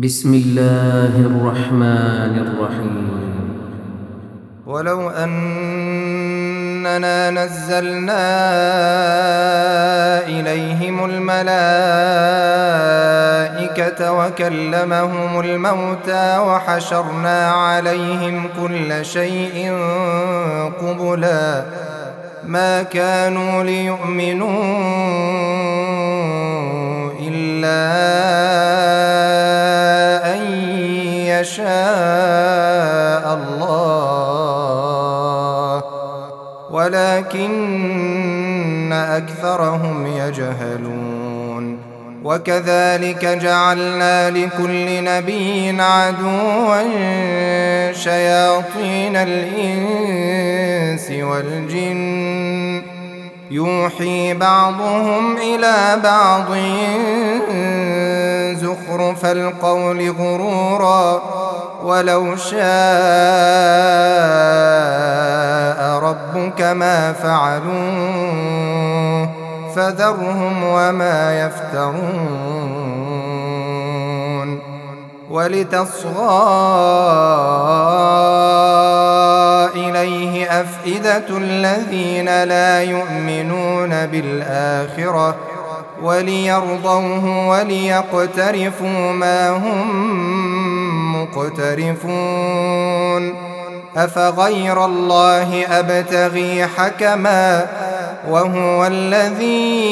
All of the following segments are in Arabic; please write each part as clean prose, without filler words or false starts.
بسم الله الرحمن الرحيم. ولو أننا نزلنا إليهم الملائكة وكلمهم الموتى وحشرنا عليهم كل شيء قبلا ما كانوا ليؤمنوا إلا أن يشاء الله ولكن أكثرهم يجهلون. وكذلك جعلنا لكل نبي عدوا شياطين الإنس والجن يوحي بعضهم إلى بعض زخرف القول غرورا ولو شاء ربك ما فعلوه فذرهم وما يفترون. ولتصغى إليه أفئدة الذين لا يؤمنون بالآخرة وليرضوه وليقترفوا ما هم مقترفون. أفغير الله أبتغي حكما وهو الذي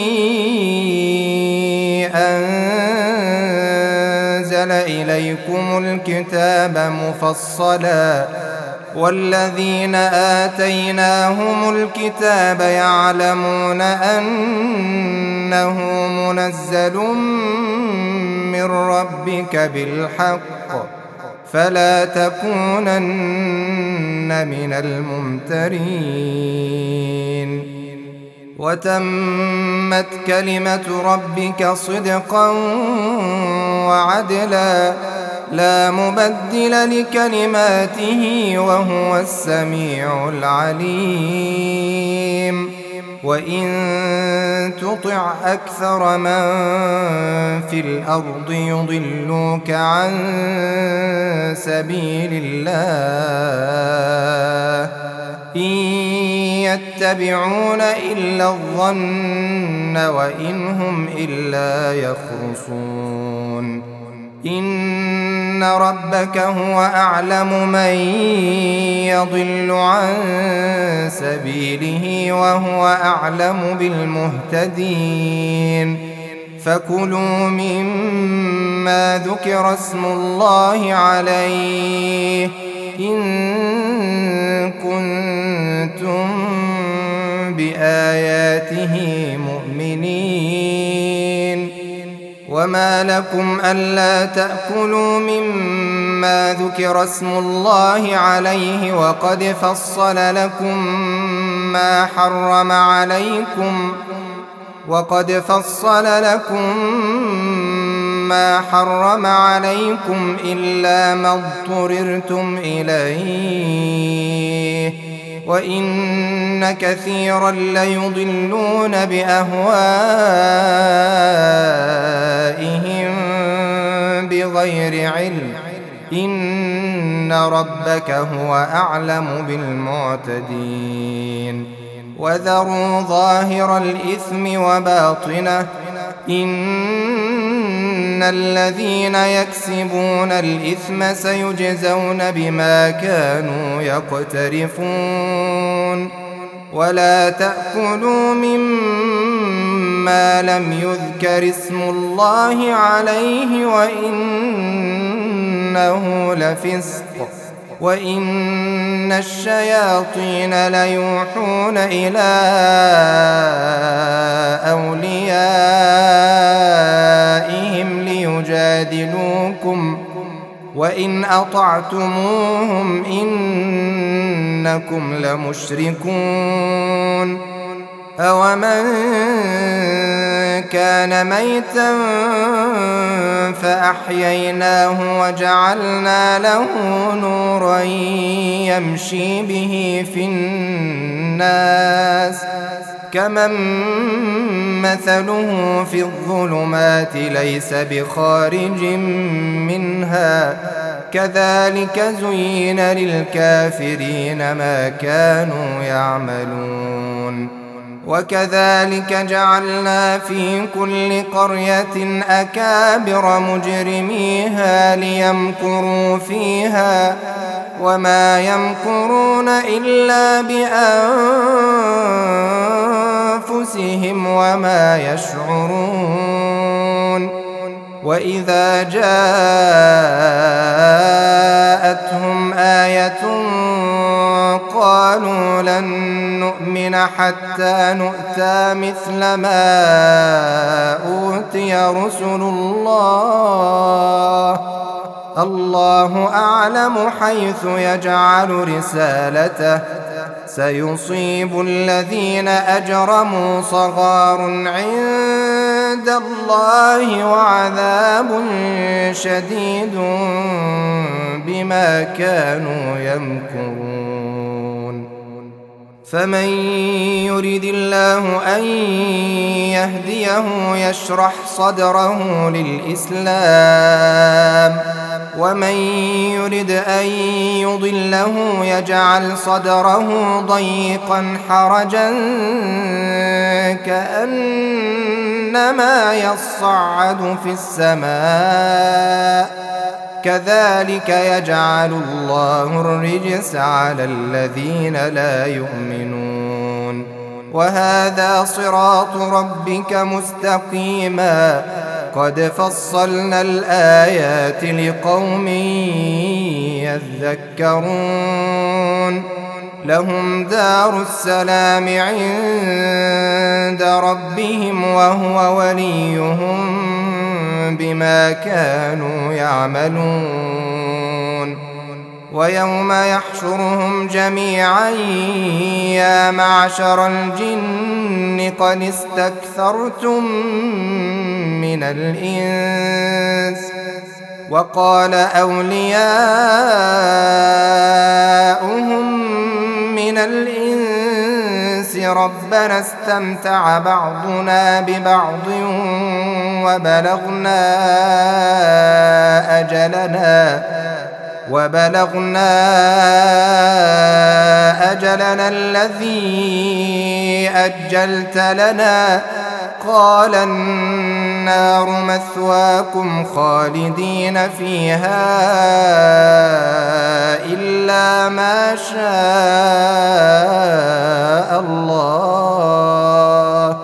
أنزل إليكم الكتاب مفصلا والذين آتيناهم الكتاب يعلمون أنه منزل من ربك بالحق فلا تكونن من الممترين. وتمت كلمة ربك صدقا وعدلا لا مبدل لكلماته وهو السميع العليم. وإن تطع أكثر من في الأرض يضلوك عن سبيل الله إن يتبعون إلا الظن وإن هم إلا يخرصون. إن ربك هو أعلم من يضل عن سبيله وهو أعلم بالمهتدين. فكلوا مما ذكر اسم الله عليه إن كنتم بآياته مؤمنين. وما لكم ألا تأكلوا مما ذكر اسم الله عليه وقد فصل لكم ما حرم عليكم إلا ما اضطررتم إليه وإن كثيرا ليضلون بأهوائهم بغير علم إن ربك هو أعلم بالمعتدين. وذروا ظاهر الإثم وباطنه إن الذين يكسبون الإثم سيجزون بما كانوا يقترفون. ولا تأكلوا مما لم يذكر اسم الله عليه وإنه لفسق وإن الشياطين ليوحون إلى أوليائهم ليجادلوكم وإن أطعتموهم إنكم لمشركون. أومن كان ميتا فأحييناه وجعلنا له نورا يمشي به في الناس كمن مثله في الظلمات ليس بخارج منها كذلك زين للكافرين ما كانوا يعملون وكذلك جعلنا في كل قرية أكابر مجرميها ليمكروا فيها وما يمكرون إلا بأنفسهم وما يشعرون وإذا جاءتهم آية قالوا لن نؤمن حتى نؤتى مثل ما أوتي رسل الله أعلم حيث يجعل رسالته سيصيب الذين أجرموا صغار عند الله وعذاب شديد بما كانوا يمكرون فمن يرد الله أن يهديه يشرح صدره للإسلام ومن يرد أن يضله يجعل صدره ضيقا حرجا كأنما يصعد في السماء كذلك يجعل الله الرجس على الذين لا يؤمنون وهذا صراط ربك مستقيما قد فصلنا الآيات لقوم يذكرون لهم دار السلام عند ربهم وهو وليهم بما كانوا يعملون ويوم يحشرهم جميعا يا معشر الجن قد استكثرتم من الإنس وقال أولياؤهم من الإنس ربنا استمتع بعضنا ببعض وبلغنا أجلنا الذي أجلت لنا قال النار مثواكم خالدين فيها إلا ما شاء الله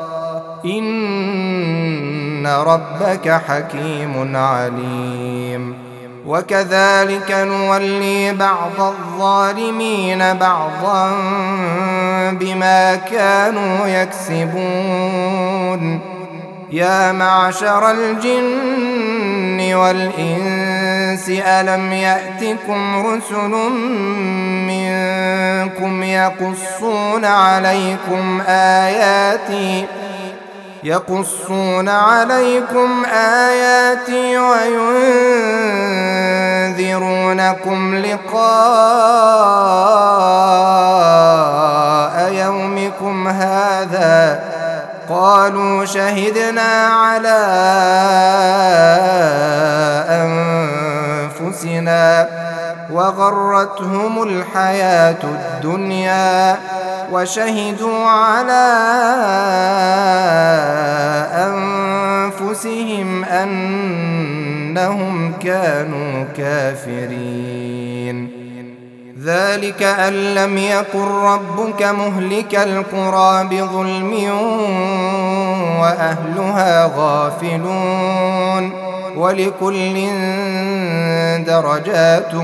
إن ربك حكيم عليم وكذلك نولي بعض الظالمين بعضا بما كانوا يكسبون يا معشر الجن والإنس ألم يأتكم رسل منكم يقصون عليكم آياتي وينذرونكم لقاء يومكم هذا قالوا شهدنا على أنفسنا وغرتهم الحياة الدنيا وشهدوا على أنفسهم أنهم كانوا كافرين ذلك أن لم يكن ربك مهلك القرى بظلم وأهلها غافلون ولكل درجات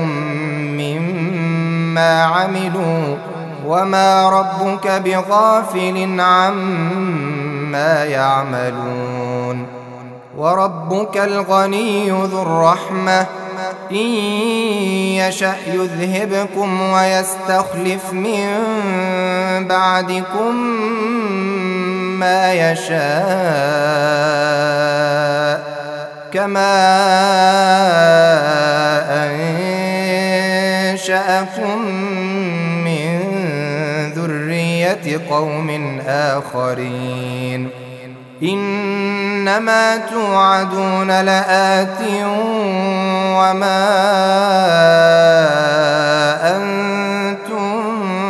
مما عملوا وما ربك بغافل عما يعملون وربك الغني ذو الرحمة إن يشأ يذهبكم ويستخلف من بعدكم ما يشاء كما أنشأكم من ذرية بملة قوم آخرين إنما توعدون لآت وما أنتم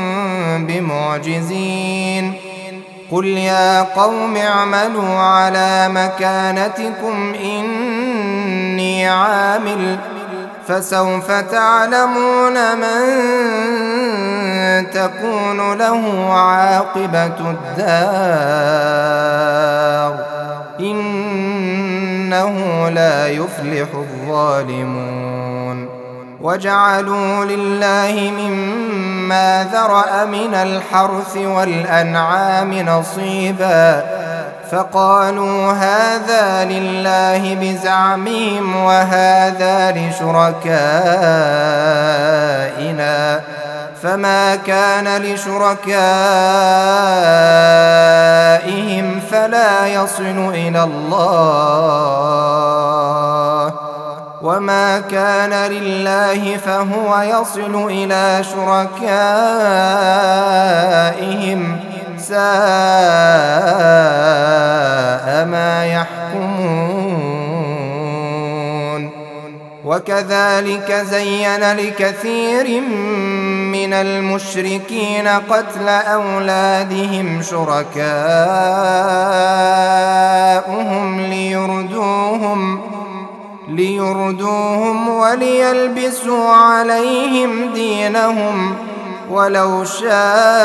بمعجزين قل يا قوم اعملوا على مكانتكم إني عامل فسوف تعلمون من تكون له عاقبة الدار إنه لا يفلح الظالمون وجعلوا لله مما ذرأ من الحرث والأنعام نصيبا فقالوا هذا لله بزعمهم وهذا لشركائنا فما كان لشركائهم فلا يصل إلى الله وما كان لله فهو يصل إلى شركائهم ساء ما يحكمون وكذلك زين لكثير من المشركين قتل أولادهم شركاؤهم ليردوهم وليلبسوا عليهم دينهم ولو شاء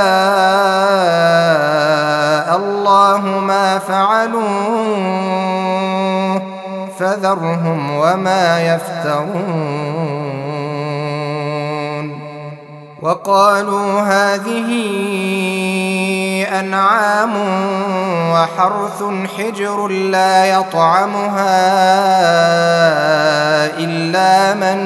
الله ما فعلوه فذرهم وما يفترون وقالوا هذه أنعام وحرث حجر لا يطعمها إلا من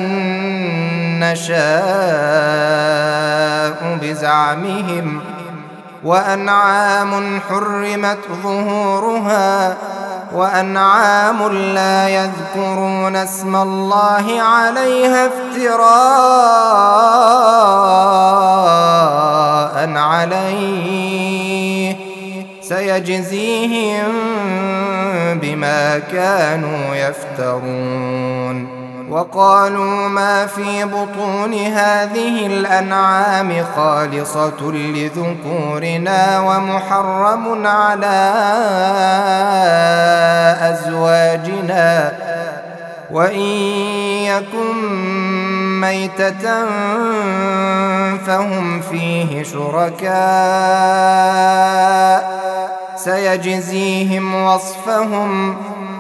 نشاء بزعمهم وأنعام حرمت ظهورها وأنعام لا يذكرون اسم الله عليها افتراء عليه سيجزيهم بما كانوا يفترون وقالوا ما في بطون هذه الأنعام خالصة لذكورنا ومحرم على أزواجنا وإن يكن ميتة فهم فيه شركاء سيجزيهم وصفهم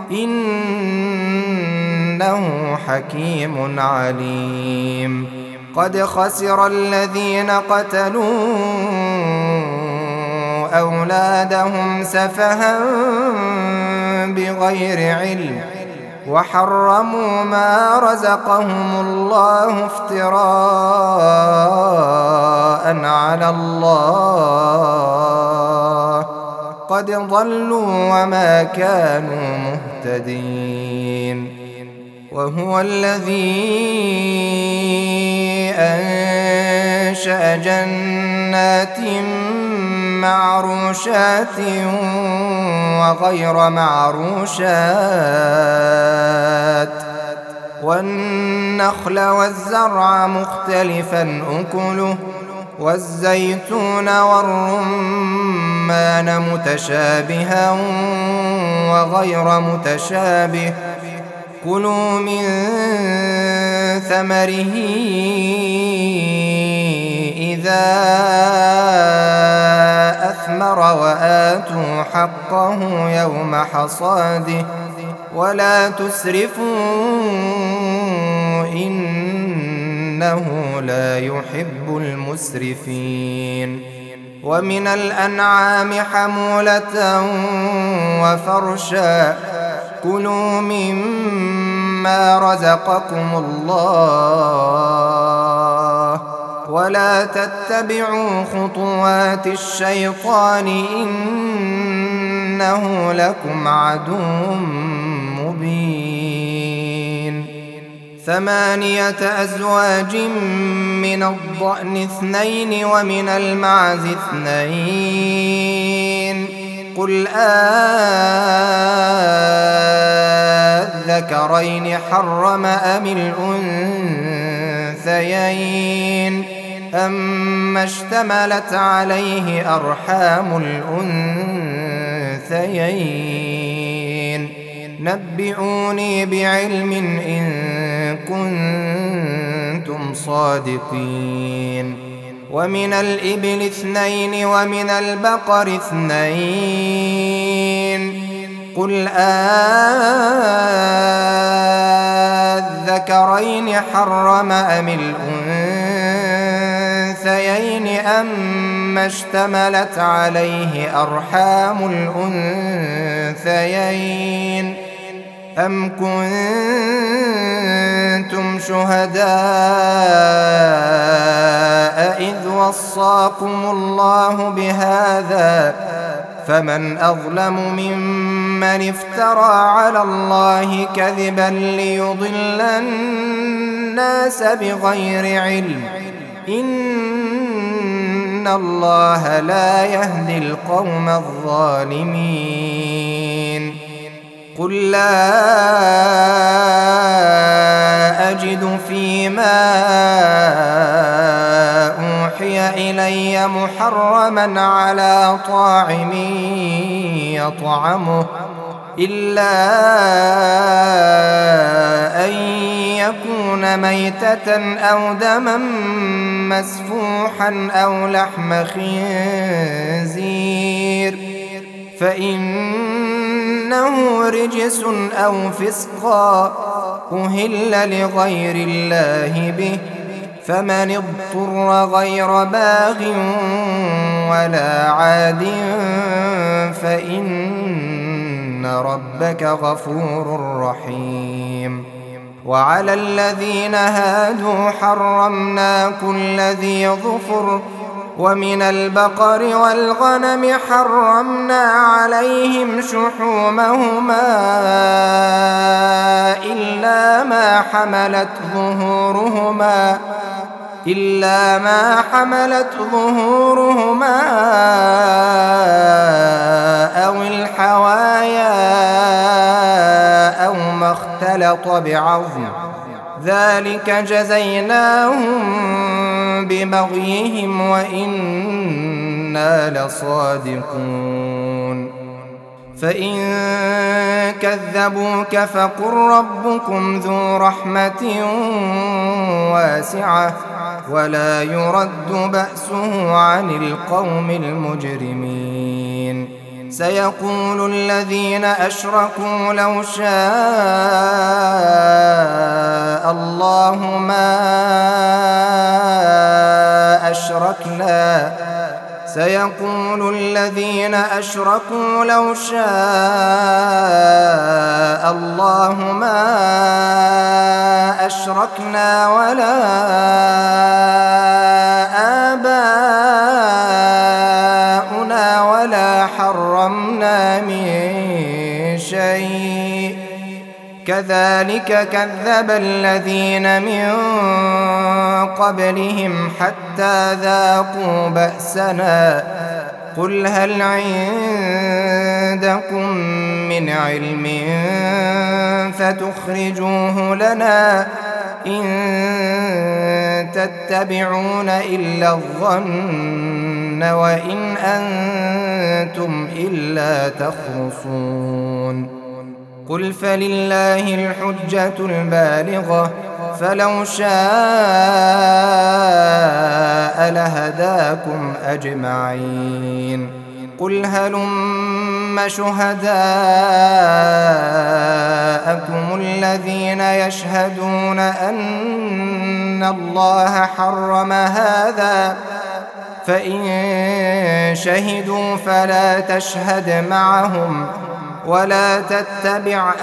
إنه حكيم عليم قد خسر الذين قتلوا أولادهم سفها بغير علم وحرموا ما رزقهم الله افتراء على الله قد ضلوا وما كانوا مهتدين وهو الذي أنشأ جنات معروشات وغير معروشات والنخل والزرع مختلفا أكله والزيتون والرمان متشابها وغير متشابه كلوا من ثمره إذا أثمر وآتوا حقه يوم حصاده ولا تسرفوا إنه لا يحب المسرفين ومن الأنعام حمولة وفرشا كلوا مما رزقكم الله ولا تتبعوا خطوات الشيطان إنه لكم عدو مبين 8 أزواج من الضأن 2 ومن المعز 2 قل أذكرين حرم أم الأنثيين أما اشتملت عليه أرحام الأنثيين نبئوني بعلم إن كنتم صادقين ومن الإبل 2 ومن البقر 2 قل أذكرين حرم أم الأنثيين أما اشتملت عليه أرحام الأنثيين أم كنتم شهداء إذ وصاكم الله بهذا فمن أظلم ممن افترى على الله كذبا ليضل الناس بغير علم إن الله لا يهدي القوم الظالمين قل لا أجد فيما أوحي إلي محرما على طاعم يطعمه إلا أن يكون ميتة أو دما مسفوحا أو لحم خنزير فإنه رجس أو فسقا أهل لغير الله به فمن اضطر غير باغ ولا عاد فإن ربك غفور رحيم وعلى الذين هادوا حرمنا كل ذي ظفر ومن البقر والغنم حرمنا عليهم شحومهما إلا ما حملت ظهورهما أو الحوايا أو ما اختلط بعظم ذلك جزيناهم ببغيهم وإنا لصادقون فإن كذبوك فقل ربكم ذو رحمة واسعة ولا يرد بأسه عن القوم المجرمين سيقول الذين أشركوا لو شاء الله ما أشركنا سيقول الذين أشركوا لو شاء الله ما أشركنا ولا آباؤنا ولا حرمنا من شيء كذلك كذب الذين من قبلهم حتى ذاقوا بأسنا قل هل عندكم من علم فتخرجوه لنا إن تتبعون إلا الظن وإن أنتم إلا تخرصون قل فلله الحجة البالغة فلو شاء لهداكم أجمعين قل هلم شهداءكم الذين يشهدون أن الله حرم هذا فإن شهدوا فلا تشهد معهم ولا تتبع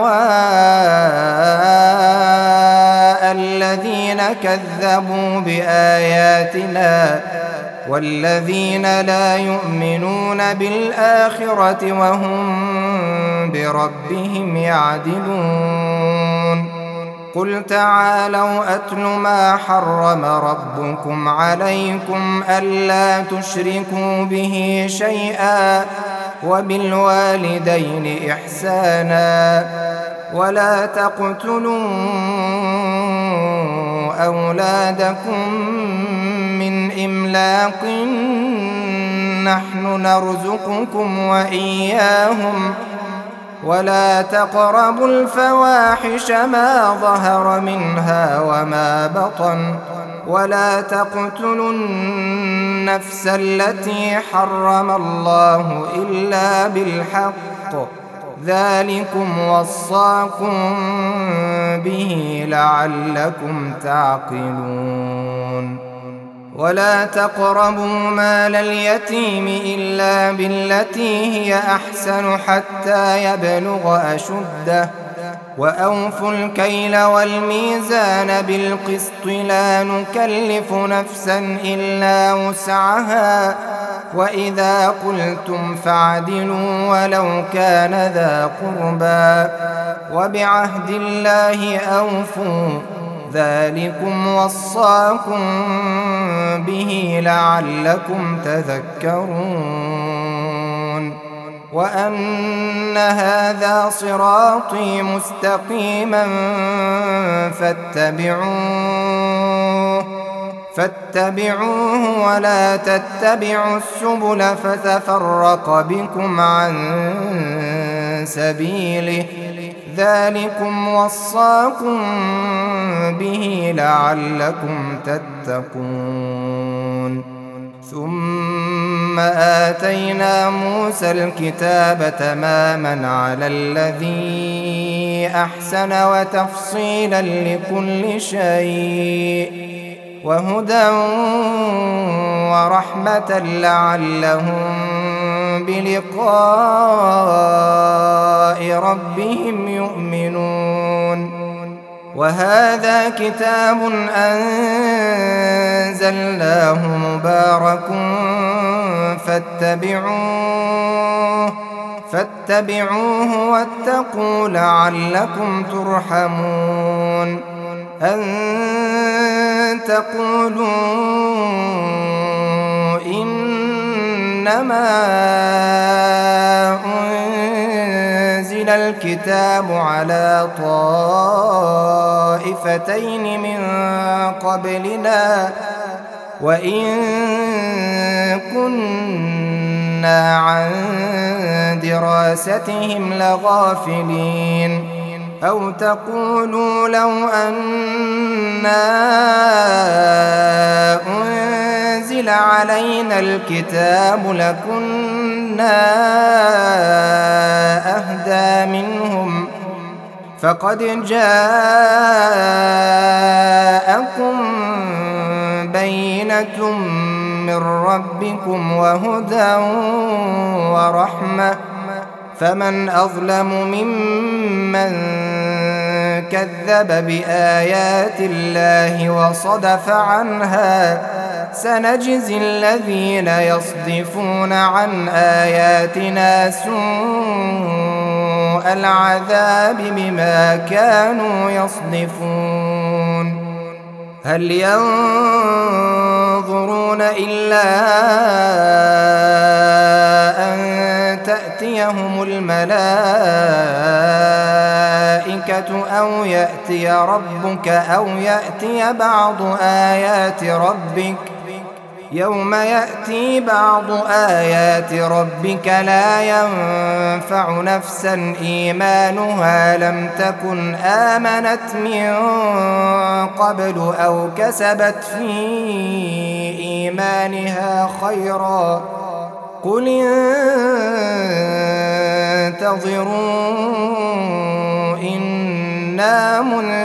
أهواء الذين كذبوا بآياتنا والذين لا يؤمنون بالآخرة وهم بربهم يعدلون قل تعالوا أتل ما حرم ربكم عليكم ألا تشركوا به شيئا وبالوالدين إحسانا ولا تقتلوا أولادكم من إملاق نحن نرزقكم وإياهم ولا تقربوا الفواحش ما ظهر منها وما بطن ولا تقتلوا النفس التي حرم الله إلا بالحق ذلكم وصاكم به لعلكم تعقلون ولا تقربوا مال اليتيم إلا بالتي هي أحسن حتى يبلغ أشده وأوفوا الكيل والميزان بالقسط لا نكلف نفسا إلا وسعها وإذا قلتم فاعدلوا ولو كان ذا قربى وبعهد الله أوفوا ذلكم وصاكم به لعلكم تذكرون وأن هذا صراطي مستقيما فاتبعوه ولا تتبعوا السبل فتفرق بكم عن سبيله ذلكم وصاكم به لعلكم تتقون ثم آتينا موسى الكتاب تماما على الذي أحسن وتفصيلا لكل شيء وهدى ورحمة لعلهم بلقاء ربهم يؤمنون وهذا كتاب أنزلناه مبارك فاتبعوه واتقوا لعلكم ترحمون أن تقولوا إنما أنزل الكتاب على طائفتين من قبلنا وإن كنا عن دراستهم لغافلين أو تقولوا لو أنا أنزل علينا الكتاب لكنا أهدى منهم فقد جاءكم بينة من ربكم وهدى ورحمة فمن أظلم ممن كذب بآيات الله وصدف عنها سنجزي الذين يصدفون عن آياتنا سوء العذاب بما كانوا يصدفون هل ينظرون إلا أن تأتيهم الملائكة أو يأتي ربك أو يأتي بعض آيات ربك يوم يأتي بعض آيات ربك لا ينفع نفسا إيمانها لم تكن آمنت من قبل أو كسبت في إيمانها خيرا قل انتظروا إنا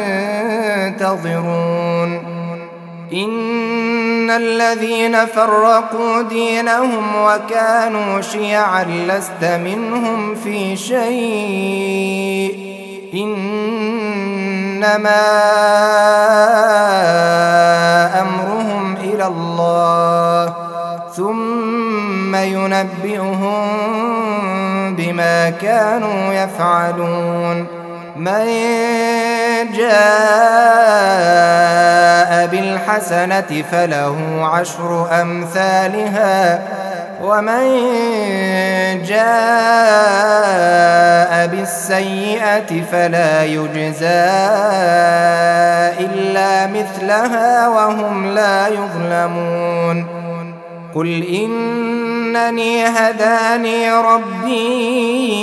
منتظرون إن الذين فرقوا دينهم وكانوا شيعا لست منهم في شيء إنما أمرهم إلى الله ثم ينبئهم بما كانوا يفعلون من جاء بالحسنة فله 10 أمثالها ومن جاء بالسيئة فلا يجزى إلا مثلها وهم لا يظلمون قل إنني هداني ربي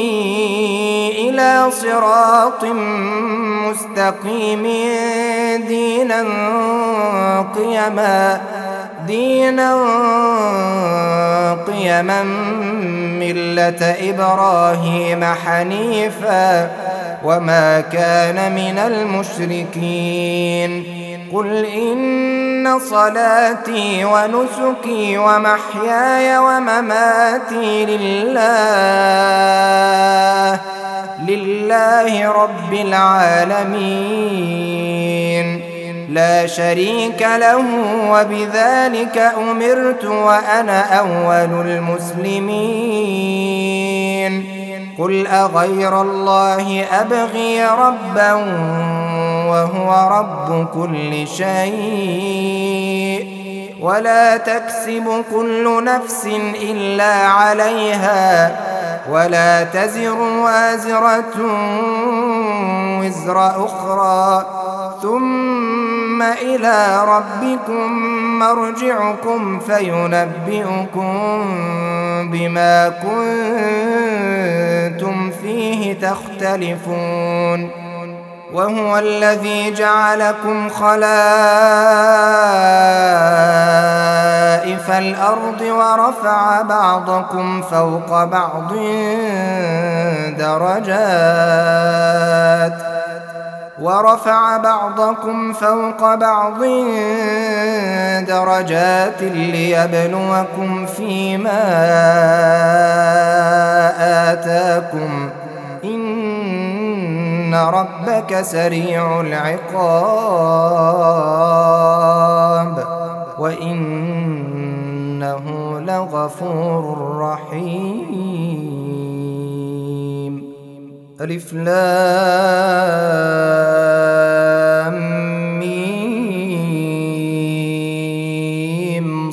إلى صراط مستقيم دينا قيما ملة إبراهيم حنيفا وما كان من المشركين قل إن صلاتي ونسكي ومحياي ومماتي لله رب العالمين لا شريك له وبذلك أمرت وأنا أول المسلمين قل أغير الله أبغي ربا وهو رب كل شيء ولا تكسب كل نفس إلا عليها ولا تزر وازرة وزر أخرى ثم إلى ربكم مرجعكم فينبئكم بما كنتم فيه تختلفون وهو الذي جعلكم خلائف الأرض ورفع بعضكم فوق بعض درجات ليبلوكم فيما آتاكم إن ربك سريع العقاب وإنه لغفور رحيم ألف لام ميم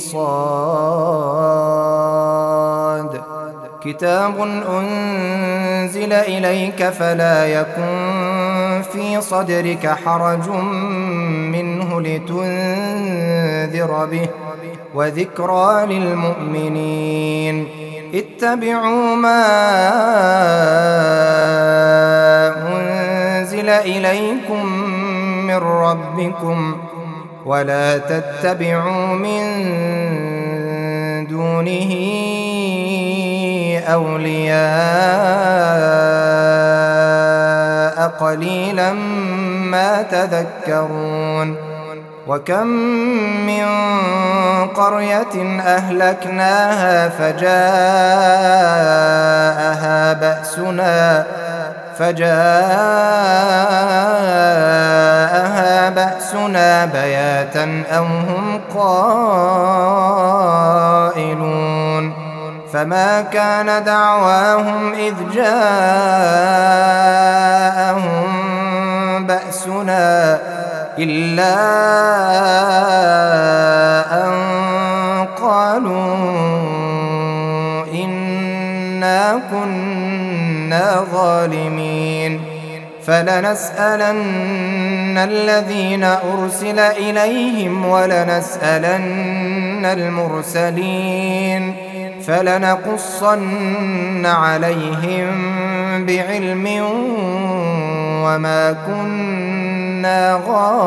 صاد كتاب أنزل إليك فلا يكن في صدرك حرج منه لتنذر به وذكرى للمؤمنين اتبعوا ما أنزل إليكم من ربكم ولا تتبعوا من دونه أولياء قليلا ما تذكرون وكم من قرية أهلكناها فجاءها بأسنا بياتا أو هم قائلون فما كان دعواهم إذ جاءهم بأسنا إلا أن قالوا إنا كنا ظالمين فلنسألن الذين أرسل إليهم ولنسألن المرسلين فلنقصن عليهم بعلم وما كنا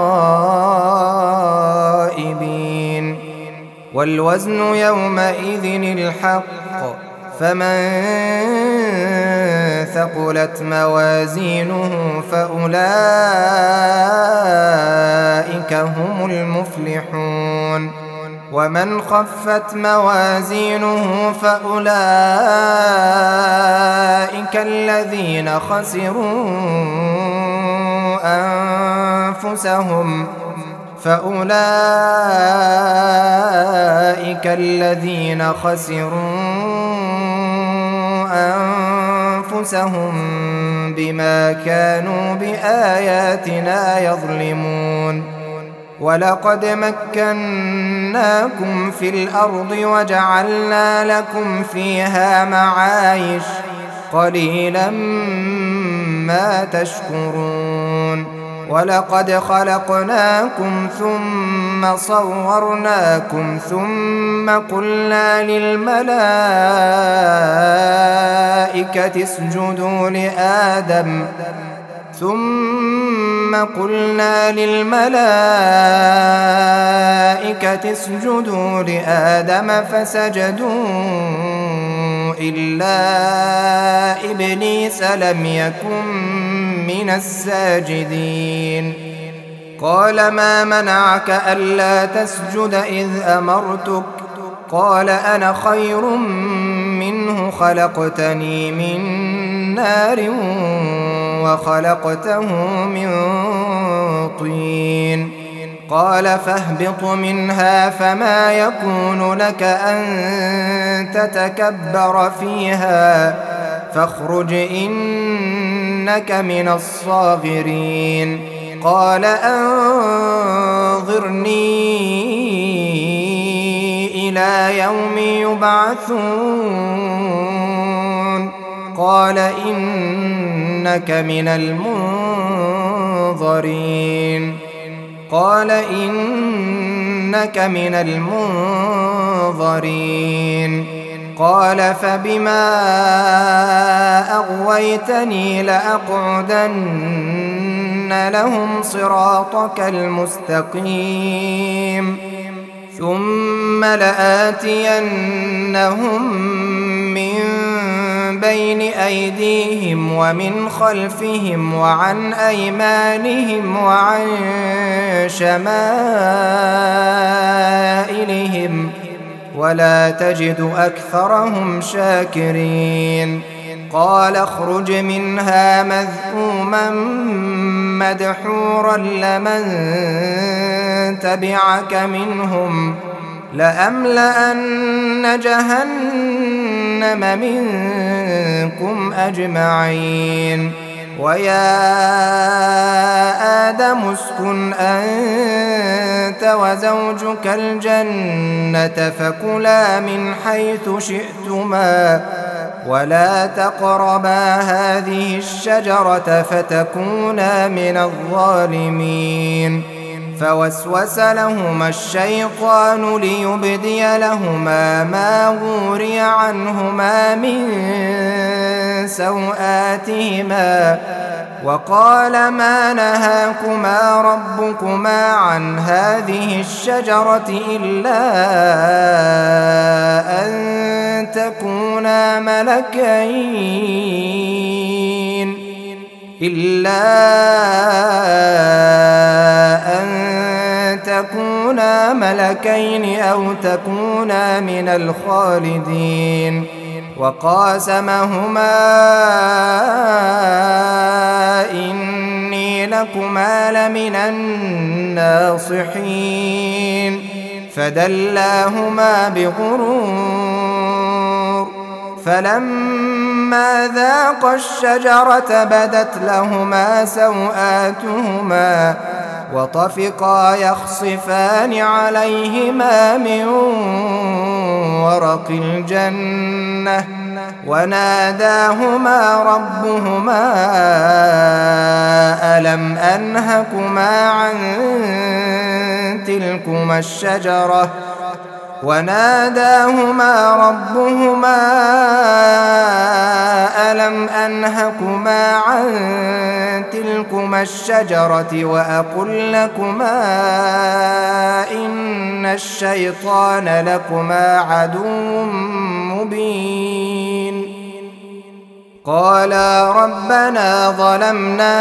غائبين والوزن يومئذ الحق فمن ثقلت موازينه فأولئك هم المفلحون ومن خفت موازينه فأولئك الذين خسروا أنفسهم بما كانوا بآياتنا يظلمون ولقد مكناكم في الأرض وجعلنا لكم فيها معايش قليلا ما تشكرون ولقد خلقناكم ثم صورناكم ثم قلنا للملائكة اسجدوا لآدم فسجدوا إلا إبليس لم يكن من الساجدين قال ما منعك ألا تسجد إذ أمرتك قال أنا خير منه خلقتني من نار وخلقته من طين قال فاهبط منها فما يكون لك أن تتكبر فيها فاخرج إنك من الصاغرين قال أنظرني إلى يوم يبعثون قال إنك من المنظرين قال فبما أغويتني لأقعدن لهم صراطك المستقيم ثم لآتينهم من بين أيديهم ومن خلفهم وعن أيمانهم وعن شمائلهم ولا تجد أكثرهم شاكرين قال اخرج منها مذءوما مدحورا لمن تبعك منهم لأملأن جهنم منكم أجمعين ويا آدم اسكن أنت وزوجك الجنة فكلا من حيث شئتما ولا تقربا هذه الشجرة فتكونا من الظالمين فوسوس لهما الشيطان ليبدي لهما ما وري عنهما من سوآتهما وقال ما نهاكما ربكما عن هذه الشجرة إلا أن تكونا ملكين أو تكونا من الخالدين وقاسمهما إني لكما لمن الناصحين فدلاهما بغرور فلما ذاقا الشجرة بدت لهما سوآتهما وطفقا يخصفان عليهما من ورق الجنة وناداهما ربهما ألم أنهكما عن تلكما الشجرة وأقل لكما إن الشيطان لكما عدو مبين قالا ربنا ظلمنا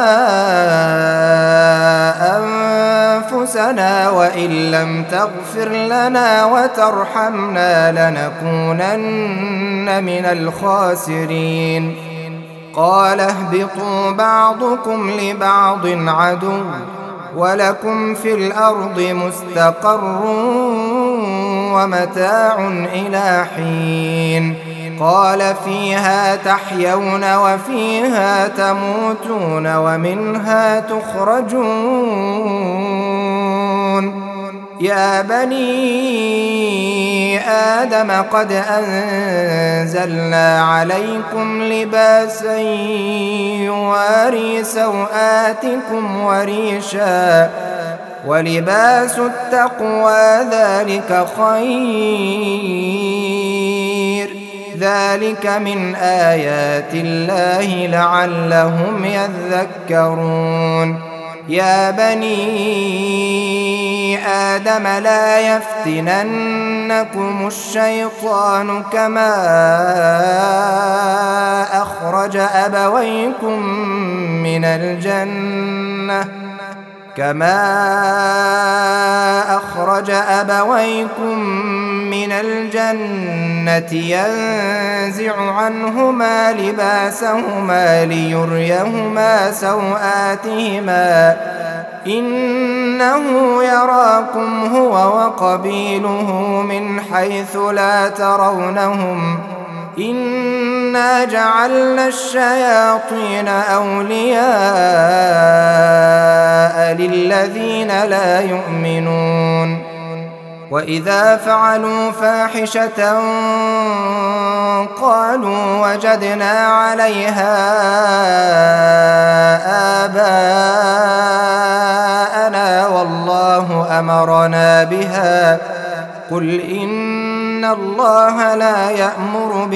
أنفسنا وإن لم تغفر لنا وترحمنا لنكونن من الخاسرين قال اهبطوا بعضكم لبعض عدو ولكم في الأرض مستقر ومتاع إلى حين قال فيها تحيون وفيها تموتون ومنها تخرجون يا بني آدم قد أنزلنا عليكم لباسا يواري سوآتكم وريشا ولباس التقوى ذلك خير ذلك من آيات الله لعلهم يذكرون يا بني آدم لا يفتننكم الشيطان كما أخرج أبويكم من الجنة ينزع عنهما لباسهما ليريهما سوآتهما إنه يراكم هو وقبيله من حيث لا ترونهم إنا جعلنا الشياطين أولياء للذين لا يؤمنون وإذا فعلوا فاحشة قالوا وجدنا عليها آباءنا والله أمرنا بها قل إن الله لا يأمر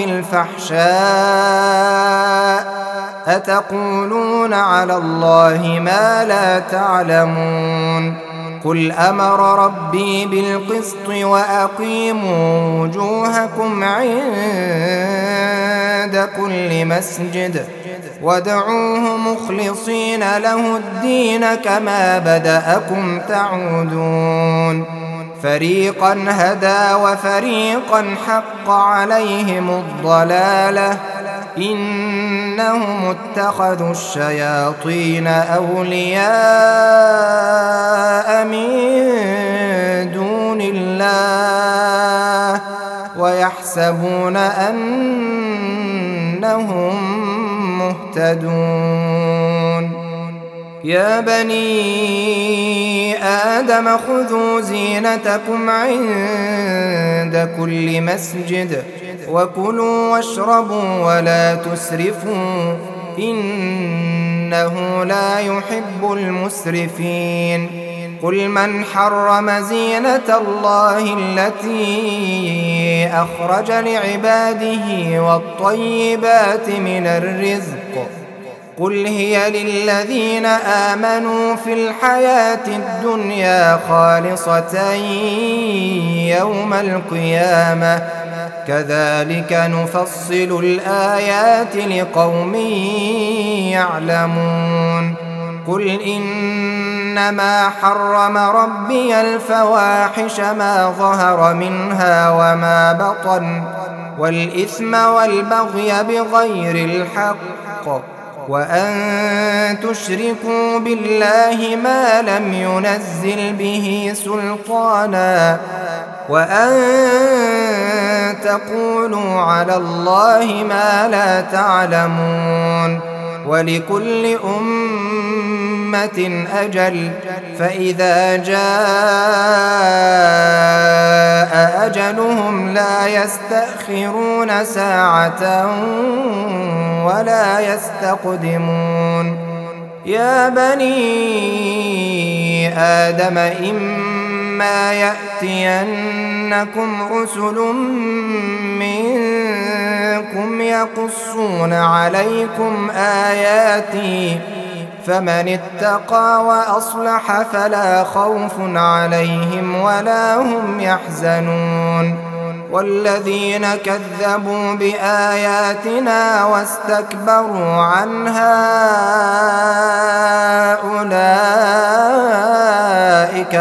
بالفحشاء أتقولون على الله ما لا تعلمون قل أمر ربي بالقسط وأقيموا وجوهكم عند كل مسجد وادعوه مخلصين له الدين كما بدأكم تعودون فريقا هدى وفريقا حق عليهم الضلالة إنهم اتخذوا الشياطين أولياء من دون الله ويحسبون أنهم مهتدون يا بني آدم خذوا زينتكم عند كل مسجد وكلوا واشربوا ولا تسرفوا إنه لا يحب المسرفين قل من حرم زينة الله التي أخرج لعباده والطيبات من الرزق قل هي للذين آمنوا في الحياة الدنيا خالصة يوم القيامة كذلك نفصل الآيات لقوم يعلمون قل إنما حرم ربي الفواحش ما ظهر منها وما بطن والإثم والبغي بغير الحق وأن تشركوا بالله ما لم ينزل به سلطانا وأن تقولوا على الله ما لا تعلمون ولكل أمة أجل فإذا جاء أجلهم لا يستأخرون ساعة ولا يستقدمون يا بني آدم إما يأتينكم رسل منكم يقصون عليكم آياتي فمن اتقى وأصلح فلا خوف عليهم ولا هم يحزنون والذين كذبوا بآياتنا واستكبروا عنها أولئك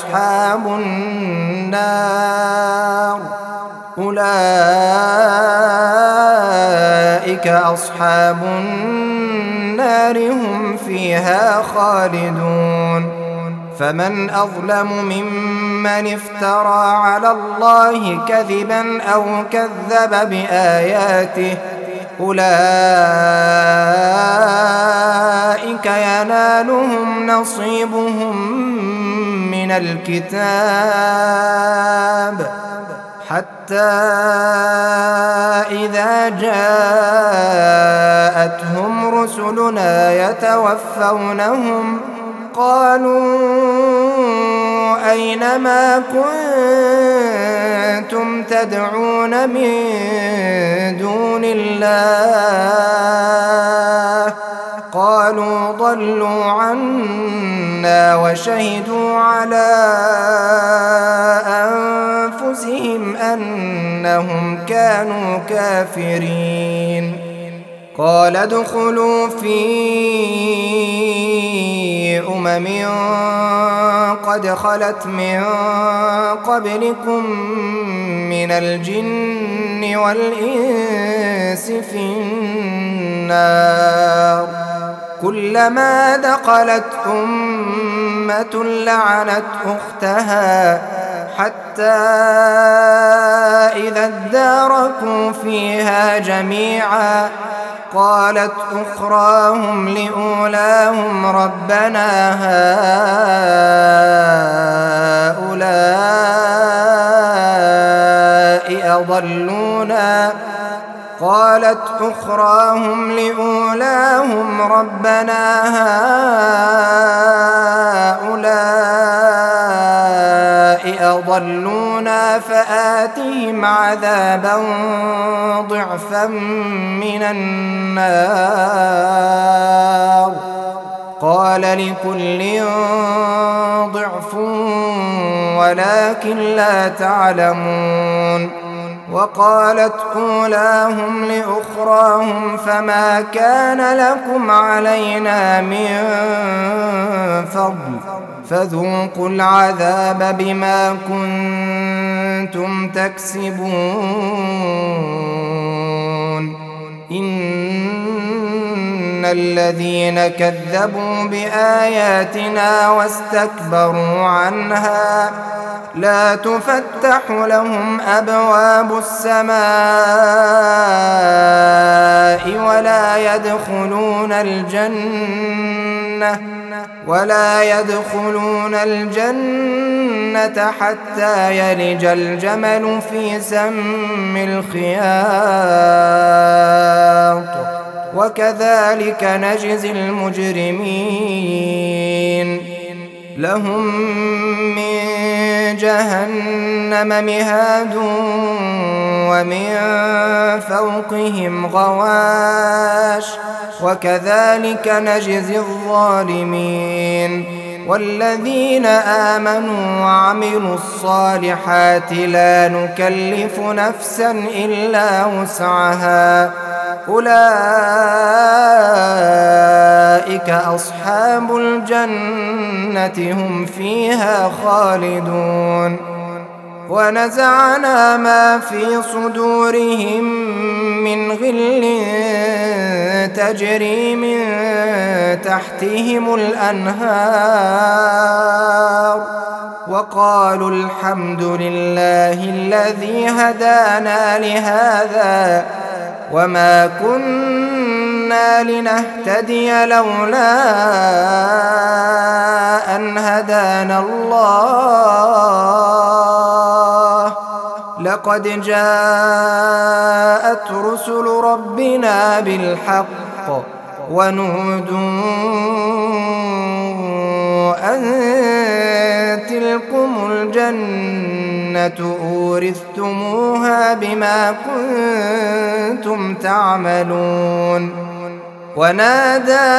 أصحاب النار هم فيها خالدون فمن أظلم ممن افترى على الله كذبا أو كذب بآياته أولئك ينالهم نصيبهم من الكتاب حتى إذا جاءتهم رسلنا يتوفونهم قالوا أين ما كنتم تدعون من دون الله قالوا ضلوا عنا وشهدوا على أنفسهم أنهم كانوا كافرين قال ادخلوا في قد خلت من قبلكم من الجن والإنس في النار كلما دخلت أمة لعنت أختها حتى إذا اداركوا فيها جميعا قالت أخراهم لأولاهم ربنا هؤلاء أضلونا فآتهم عذابا ضعفا من النار قال لكل ضعف ولكن لا تعلمون وقالت أولاهم لأخراهم فما كان لكم علينا من فضل فذوقوا العذاب بما كنتم تكسبون إن الذين كذبوا بآياتنا واستكبروا عنها لا تفتح لهم أبواب السماء ولا يدخلون الجنة حتى يلج الجمل في سم الخياط وكذلك نجزي المجرمين لهم من جهنم مهاد ومن فوقهم غواش وكذلك نجزي الظالمين والذين آمنوا وعملوا الصالحات لا نكلف نفسا إلا وسعها أولئك أصحاب الجنة هم فيها خالدون ونزعنا ما في صدورهم من غل تجري من تحتهم الأنهار وقالوا الحمد لله الذي هدانا لهذا وما كنا لنهتدي لولا أن هدانا الله لقد جاءت رسل ربنا بالحق ونودوا أن تلكم الجنة أورثتموها بما كنتم تعملون ونادى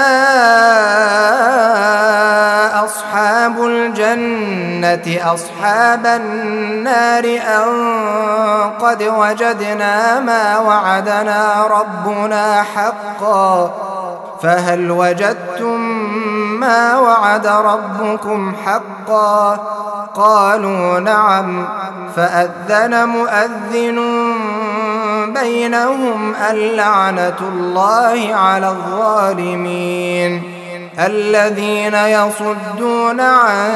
أصحاب الجنة أصحاب النار أن قد وجدنا ما وعدنا ربنا حقا فهل وجدتم ما وعد ربكم حقا قالوا نعم فأذن مؤذن بينهم اللعنة الله على الظالمين الذين يصدون عن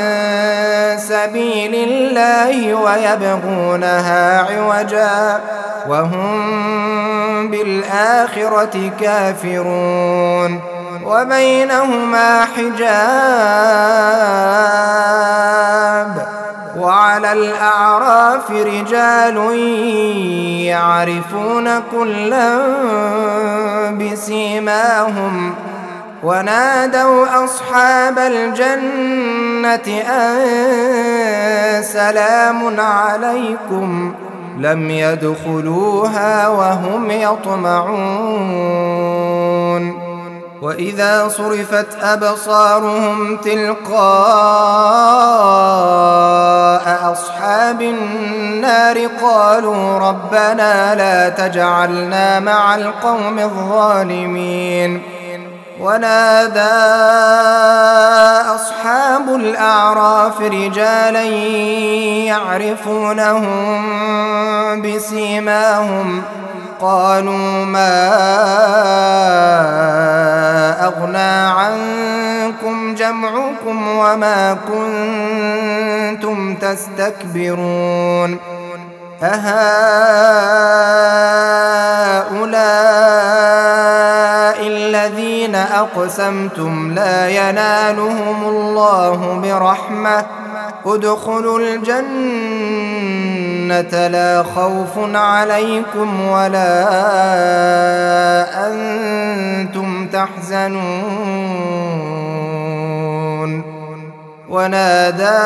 سبيل الله ويبغونها عوجا وهم بالآخرة كافرون وبينهما حجاب وعلى الأعراف رجال يعرفون كلا بسيماهم ونادوا أصحاب الجنة أن سلام عليكم لم يدخلوها وهم يطمعون وإذا صرفت أبصارهم تلقاء أصحاب النار قالوا ربنا لا تجعلنا مع القوم الظالمين ونادى أصحاب الأعراف رجالا يعرفونهم بسيماهم قالوا ما أغنى عنكم جمعكم وما كنتم تستكبرون أهؤلاء الذين أقسمتم لا ينالهم الله برحمة ادخلوا الجنة لا خوف عليكم ولا أنتم تحزنون ونادى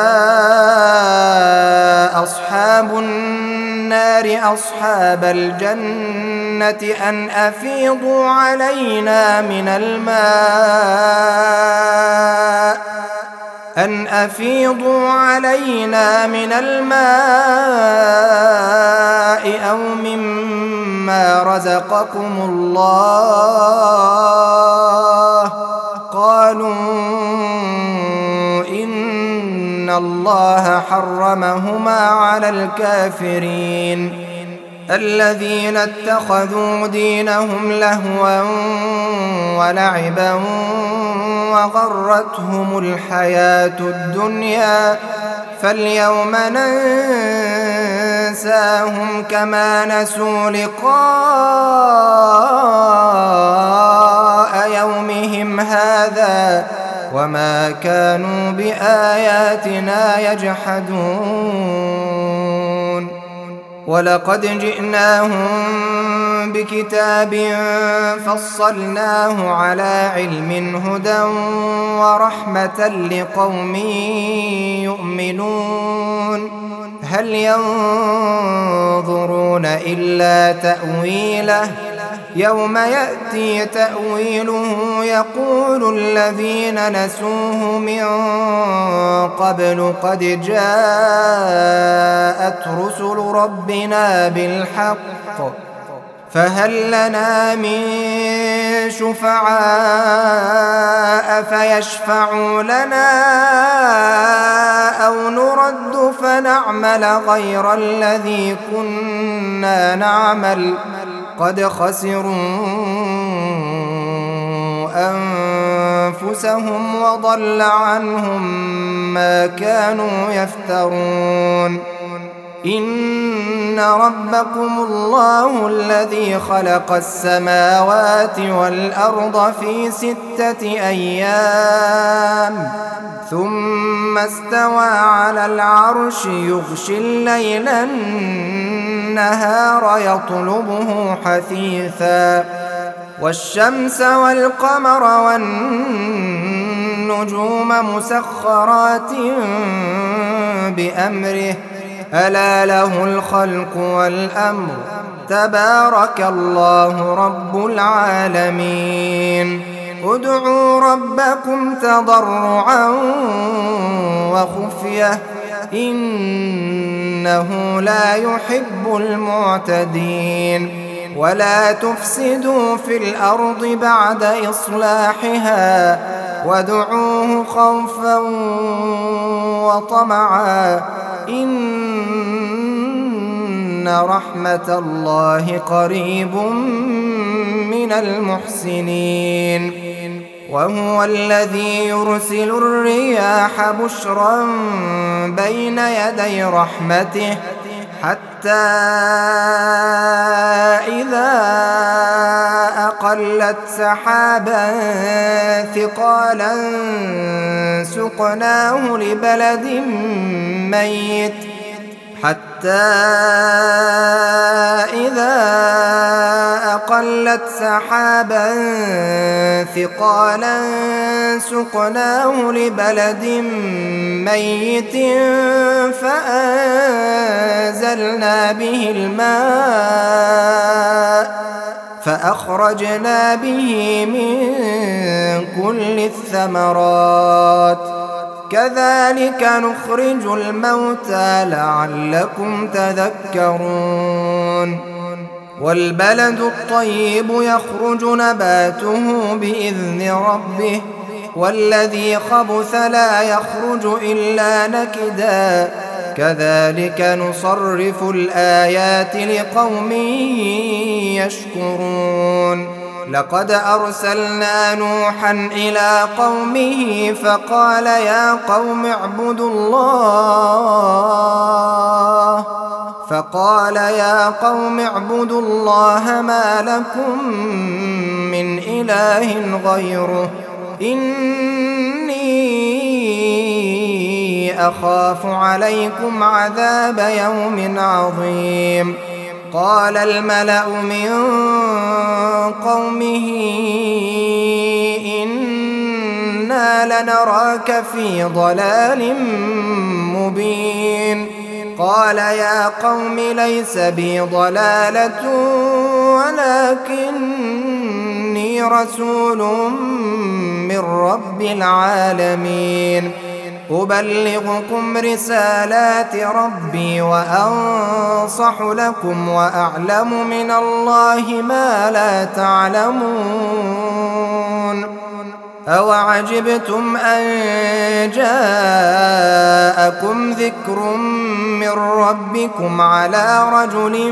أصحاب النار أصحاب الجنة أن أفيضوا علينا من الماء أو مما رزقكم الله قالوا إن الله حرمهما على الكافرين الذين اتخذوا دينهم لهوا ولعبا وغرتهم الحياة الدنيا فاليوم ننساهم كما نسوا لقاء يومهم هذا وما كانوا بآياتنا يجحدون ولقد جئناهم بكتاب فصلناه على علم هدى ورحمة لقوم يؤمنون هل ينظرون إلا تأويله يوم يأتي تأويله يقول الذين نسوه من قبل قد جاءت رسل ربنا بالحق فهل لنا من شفعاء فيشفعوا لنا أو نرد فنعمل غير الذي كنا نعمل قد خسروا أنفسهم وضل عنهم ما كانوا يفترون إن ربكم الله الذي خلق السماوات والأرض في 6 أيام ثم استوى على العرش يغشي الليل النهار يطلبه حثيثا والشمس والقمر والنجوم مسخرات بأمره ألا له الخلق والأمر تبارك الله رب العالمين ادعوا ربكم تضرعا وخفية إنه لا يحب المعتدين ولا تفسدوا في الأرض بعد إصلاحها وادعوه خوفا وطمعا إن رحمة الله قريب من المحسنين وهو الذي يرسل الرياح بشرا بين يدي رحمته حتى إذا أقلت سحابا ثقالا سقناه لبلد ميت فأنزلنا به الماء فأخرجنا به من كل الثمرات كذلك نخرج الموتى لعلكم تذكرون والبلد الطيب يخرج نباته بإذن ربه والذي خبث لا يخرج إلا نكدا كذلك نصرف الآيات لقوم يشكرون لقد أرسلنا نوحا إلى قومه فقال يا قوم اعبدوا الله ما لكم من إله غيره إني أخاف عليكم عذاب يوم عظيم قال الملأ من قومه إنا لنراك في ضلال مبين قال يا قوم ليس بي ضلالة ولكني رسول من رب العالمين أبلغكم رسالات ربي وأنصح لكم وأعلم من الله ما لا تعلمون أوعجبتم أن جاءكم ذكر من ربكم على رجل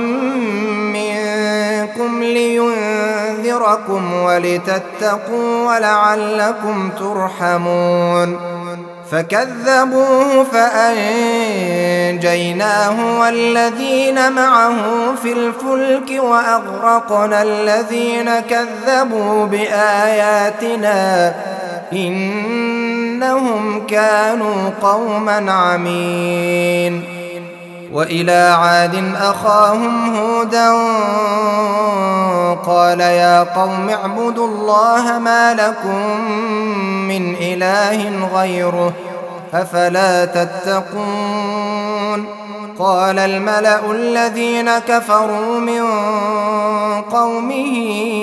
منكم لينذركم ولتتقوا ولعلكم ترحمون فكذبوه فأنجيناه والذين معه في الفلك وأغرقنا الذين كذبوا بآياتنا إنهم كانوا قوما عمين وإلى عاد أخاهم هودا قال يا قوم اعبدوا الله ما لكم من إله غيره أفلا تتقون قال الملأ الذين كفروا من قومه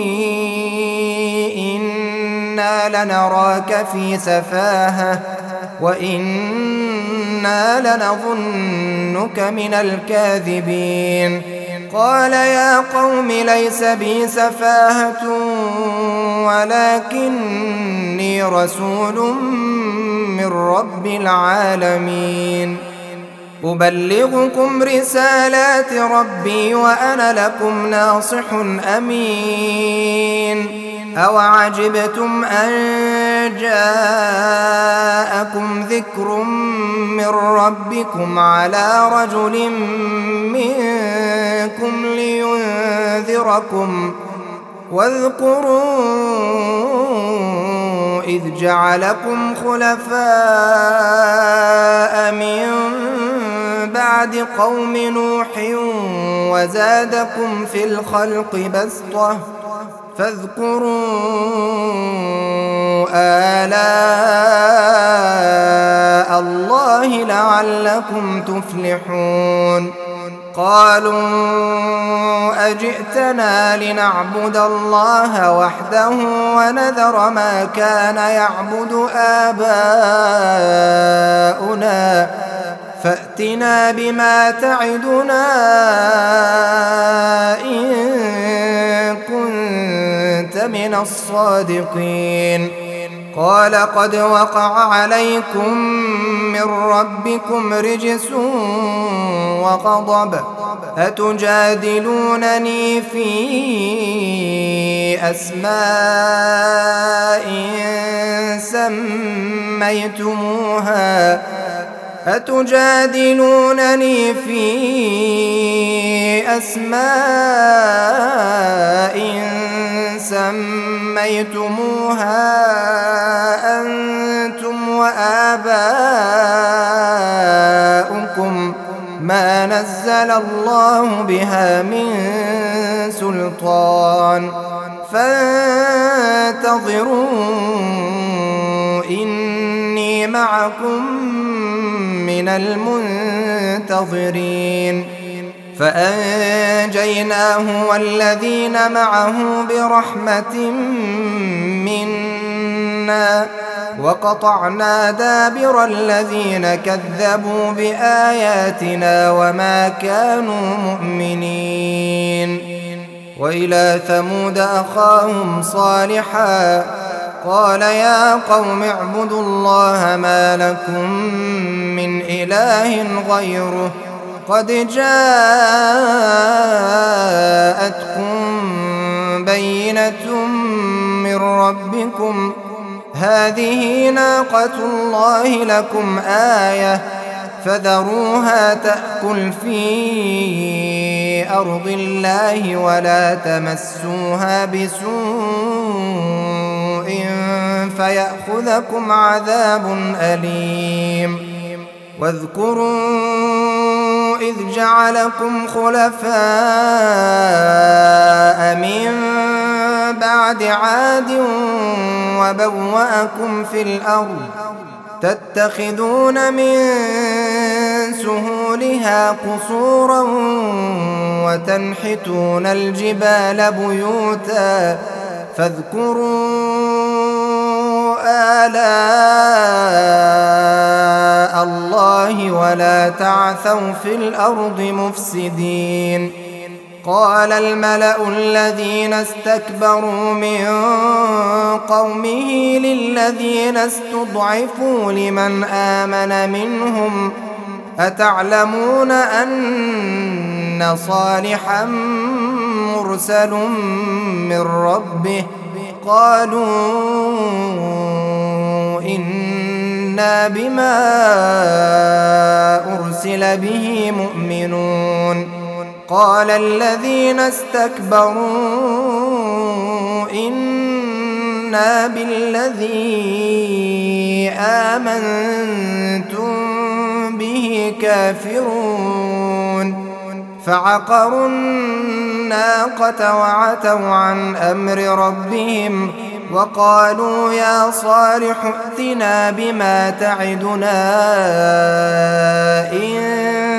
إنا لنراك في سفاهة وإنا لنظنك من الكاذبين قال يا قوم ليس بي سفاهة ولكني رسول من رب العالمين أبلغكم رسالات ربي وأنا لكم ناصح أمين أوعجبتم أن جاءكم ذكر من ربكم على رجل منكم لينذركم واذكروا إذ جعلكم خلفاء من بعد قوم نوح وزادكم في الخلق بسطة فاذكروا آلاء الله لعلكم تفلحون قالوا أجئتنا لنعبد الله وحده ونذر ما كان يعبد آباؤنا فأتنا بما تعدنا إن كنت من الصادقين قال قد وقع عليكم من ربكم رجس وغضب أتجادلونني في أسماء سميتموها أنتم وآباؤكم ما نزل الله بها من سلطان فانتظروا إني معكم من المنتظرين. فأنجيناه والذين معه برحمة منا وقطعنا دابر الذين كذبوا بآياتنا وما كانوا مؤمنين. وإلى ثمود أخاهم صالحا قال يا قوم اعبدوا الله ما لكم من إله غيره قد جاءتكم بينة من ربكم هذه ناقة الله لكم آية فذروها تأكل في أرض الله ولا تمسوها بسوء فيأخذكم عذاب أليم. واذكروا إذ جعلكم خلفاء من بعد عاد وبوأكم في الأرض تتخذون من سهولها قصورا وتنحتون الجبال بيوتا فاذكروا آلاء الله ولا تعثوا في الأرض مفسدين. قال الملأ الذين استكبروا من قومه للذين استضعفوا لمن آمن منهم أتعلمون أن صالحا مرسل من ربه قالوا إنا بما أرسل به مؤمنون. قال الذين استكبروا إنا بالذي آمنتم به كافرون. فعقروا الناقة وعتوا عن أمر ربهم وقالوا يا صالح ائتنا بما تعدنا إن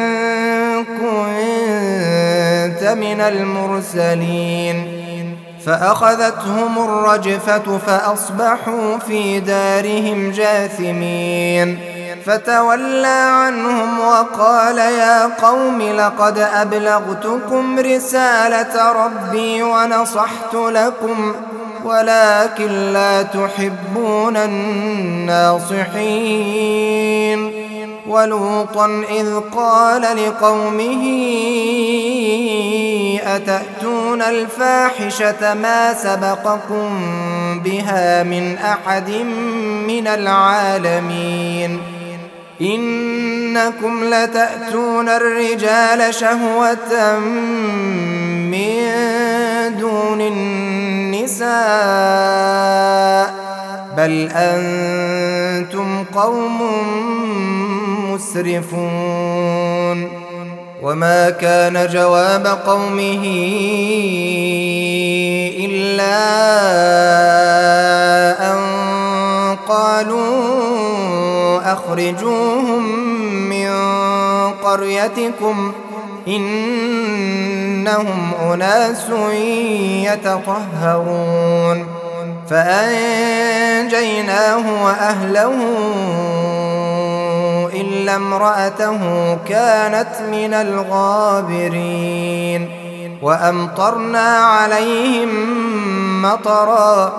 كنت من المرسلين. فأخذتهم الرجفة فأصبحوا في دارهم جاثمين. فتولى عنهم وقال يا قوم لقد أبلغتكم رسالة ربي ونصحت لكم ولكن لا تحبون الناصحين. ولوطا إذ قال لقومه أتأتون الفاحشة ما سبقكم بها من أحد من العالمين إنكم لتأتون الرجال شهوة من دون النساء بل أنتم قوم مسرفون. وما كان جواب قومه إلا أن قالوا أخرجوهم من قريتكم إنهم أناس يتطهرون. فأنجيناه وأهله إلا امرأته كانت من الغابرين. وأمطرنا عليهم مطرا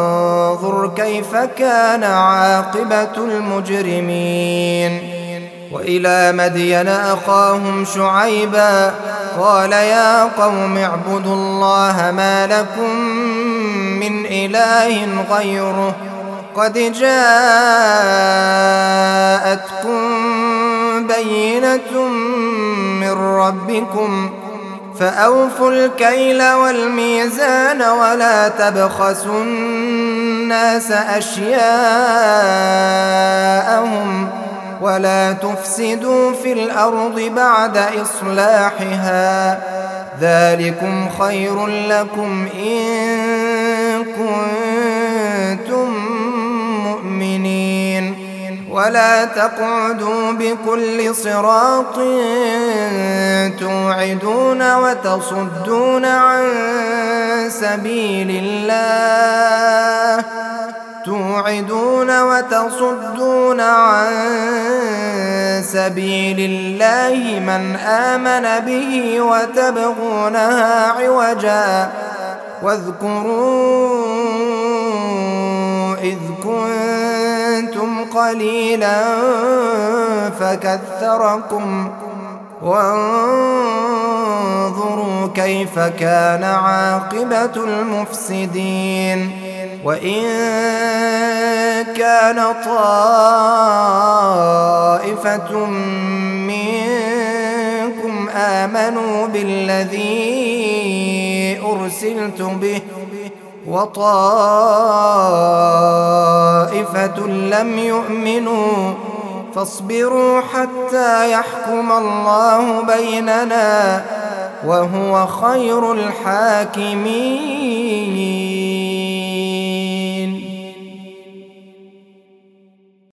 فانظر كيف كان عاقبة المجرمين. وإلى مدين أخاهم شعيبا قال يا قوم اعبدوا الله ما لكم من إله غيره قد جاءتكم بينة من ربكم فأوفوا الكيل والميزان ولا تبخسوا الناس أشياءهم ولا تفسدوا في الأرض بعد إصلاحها ذلكم خير لكم إن كنتم مؤمنين ولا تقعدوا بكل صراط توعدون وتصدون عن سبيل الله من آمن به وتبغونها عوجا واذكروا إذ كنتم قليلا فكثركم وانظروا كيف كان عاقبة المفسدين وإن كان طائفة منكم آمنوا بالذي أرسلت به وطائفة لم يؤمنوا فاصبروا حتى يحكم الله بيننا، وهو خير الحاكمين.